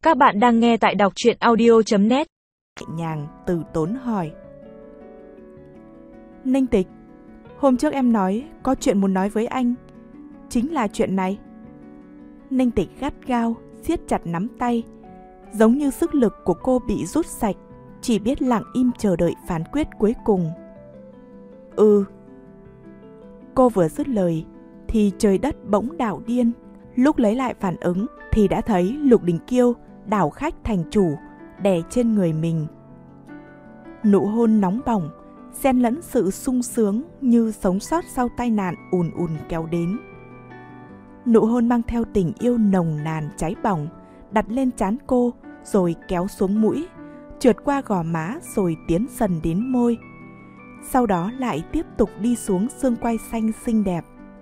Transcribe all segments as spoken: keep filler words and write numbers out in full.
Các bạn đang nghe tại đọc truyện audio chấm net. Nhàng từ tốn hỏi. Ninh Tịch, hôm trước em nói có chuyện muốn nói với anh. Chính là chuyện này. Ninh Tịch gắt gao, siết chặt nắm tay. Giống như sức lực của cô bị rút sạch, chỉ biết lặng im chờ đợi phán quyết cuối cùng. Ừ. Cô vừa dứt lời thì trời đất bỗng đảo điên. Lúc lấy lại phản ứng thì đã thấy Lục Đình Kiêu đảo khách thành chủ, đè trên người mình. Nụ hôn nóng bỏng, xen lẫn sự sung sướng như sống sót sau tai nạn ùn ùn kéo đến. Nụ hôn mang theo tình yêu nồng nàn cháy bỏng, đặt lên trán cô rồi kéo xuống mũi, trượt qua gò má rồi tiến dần đến môi. Sau đó lại tiếp tục đi xuống xương quai xanh xinh đẹp.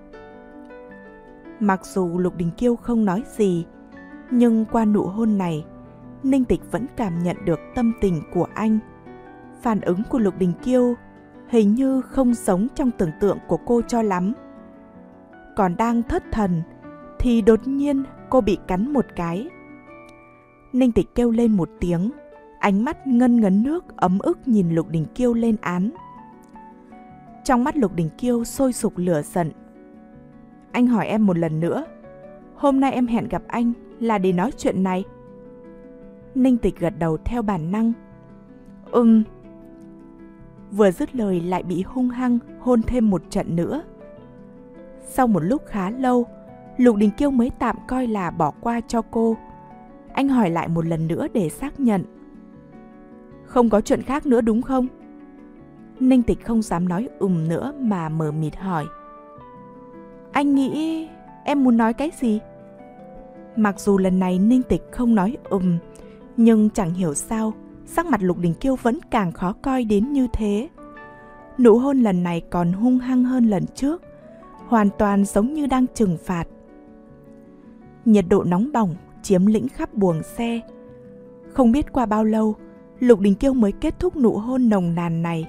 Mặc dù Lục Đình Kiêu không nói gì, nhưng qua nụ hôn này, Ninh Tịch vẫn cảm nhận được tâm tình của anh. Phản ứng của Lục Đình Kiêu hình như không giống trong tưởng tượng của cô cho lắm. Còn đang thất thần thì đột nhiên cô bị cắn một cái. Ninh Tịch kêu lên một tiếng, ánh mắt ngân ngấn nước ấm ức nhìn Lục Đình Kiêu lên án. Trong mắt Lục Đình Kiêu sôi sục lửa giận. Anh hỏi em một lần nữa, hôm nay em hẹn gặp anh là để nói chuyện này? Ninh Tịch gật đầu theo bản năng. Ừm. Vừa dứt lời lại bị hung hăng hôn thêm một trận nữa. Sau một lúc khá lâu, Lục Đình Kiêu mới tạm coi là bỏ qua cho cô. Anh hỏi lại một lần nữa để xác nhận. Không có chuyện khác nữa đúng không? Ninh Tịch không dám nói ừm nữa mà mờ mịt hỏi. Anh nghĩ em muốn nói cái gì? Mặc dù lần này Ninh Tịch không nói ừm, nhưng chẳng hiểu sao sắc mặt Lục Đình Kiêu vẫn càng khó coi đến như thế. Nụ hôn lần này còn hung hăng hơn lần trước, hoàn toàn giống như đang trừng phạt. Nhiệt độ nóng bỏng chiếm lĩnh khắp buồng xe. Không biết qua bao lâu, Lục Đình Kiêu mới kết thúc nụ hôn nồng nàn này.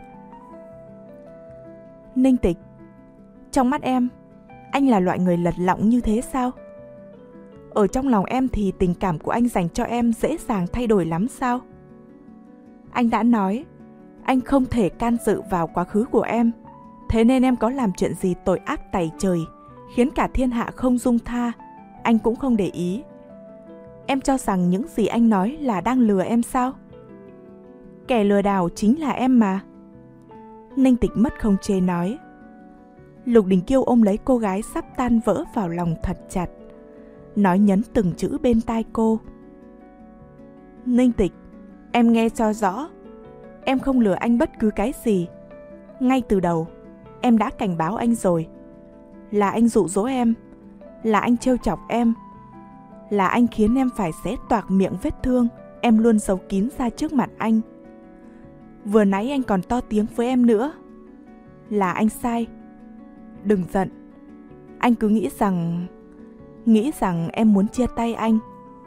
Ninh Tịch, trong mắt em, anh là loại người lật lọng như thế sao? Ở trong lòng em thì tình cảm của anh dành cho em dễ dàng thay đổi lắm sao? Anh đã nói, anh không thể can dự vào quá khứ của em. Thế nên em có làm chuyện gì tội ác tày trời, khiến cả thiên hạ không dung tha, anh cũng không để ý. Em cho rằng những gì anh nói là đang lừa em sao? Kẻ lừa đảo chính là em mà. Ninh Tịch mất không chế nói. Lục Đình Kiêu ôm lấy cô gái sắp tan vỡ vào lòng thật chặt, nói nhấn từng chữ bên tai cô. Ninh Tịch, em nghe cho rõ, em không lừa anh bất cứ cái gì. Ngay từ đầu, em đã cảnh báo anh rồi. Là anh dụ dỗ em, là anh trêu chọc em, là anh khiến em phải xé toạc miệng vết thương em luôn giấu kín ra trước mặt anh. Vừa nãy anh còn to tiếng với em nữa. Là anh sai. Đừng giận. Anh cứ nghĩ rằng... Nghĩ rằng em muốn chia tay anh.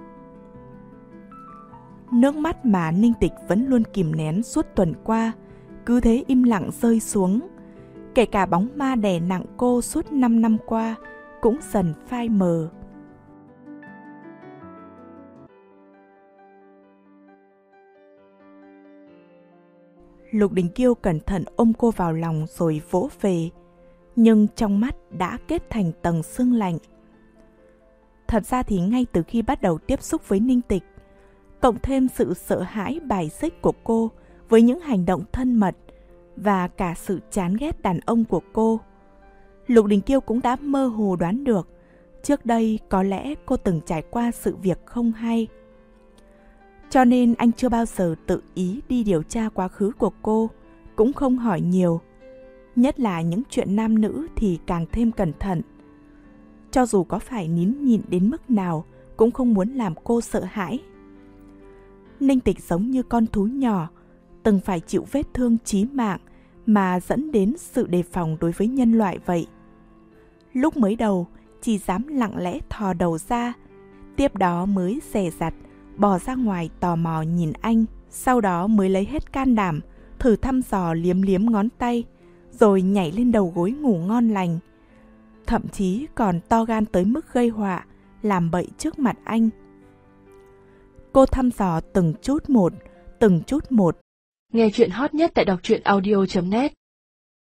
Nước mắt mà Ninh Tịch vẫn luôn kìm nén suốt tuần qua cứ thế im lặng rơi xuống. Kể cả bóng ma đè nặng cô suốt năm năm qua cũng dần phai mờ. Lục Đình Kiêu cẩn thận ôm cô vào lòng rồi vỗ về, nhưng trong mắt đã kết thành tầng sương lạnh. Thật ra thì ngay từ khi bắt đầu tiếp xúc với Ninh Tịch, cộng thêm sự sợ hãi bài xích của cô với những hành động thân mật và cả sự chán ghét đàn ông của cô, Lục Đình Kiêu cũng đã mơ hồ đoán được trước đây có lẽ cô từng trải qua sự việc không hay. Cho nên anh chưa bao giờ tự ý đi điều tra quá khứ của cô, cũng không hỏi nhiều. Nhất là những chuyện nam nữ thì càng thêm cẩn thận. Cho dù có phải nín nhịn đến mức nào cũng không muốn làm cô sợ hãi. Ninh Tịch giống như con thú nhỏ, từng phải chịu vết thương chí mạng mà dẫn đến sự đề phòng đối với nhân loại vậy. Lúc mới đầu chỉ dám lặng lẽ thò đầu ra, tiếp đó mới dè dặt bò ra ngoài tò mò nhìn anh, sau đó mới lấy hết can đảm thử thăm dò liếm liếm ngón tay, rồi nhảy lên đầu gối ngủ ngon lành. Thậm chí còn to gan tới mức gây họa, làm bậy trước mặt anh. Cô thăm dò từng chút một, từng chút một. Nghe chuyện hot nhất tại đọc truyện audio chấm net.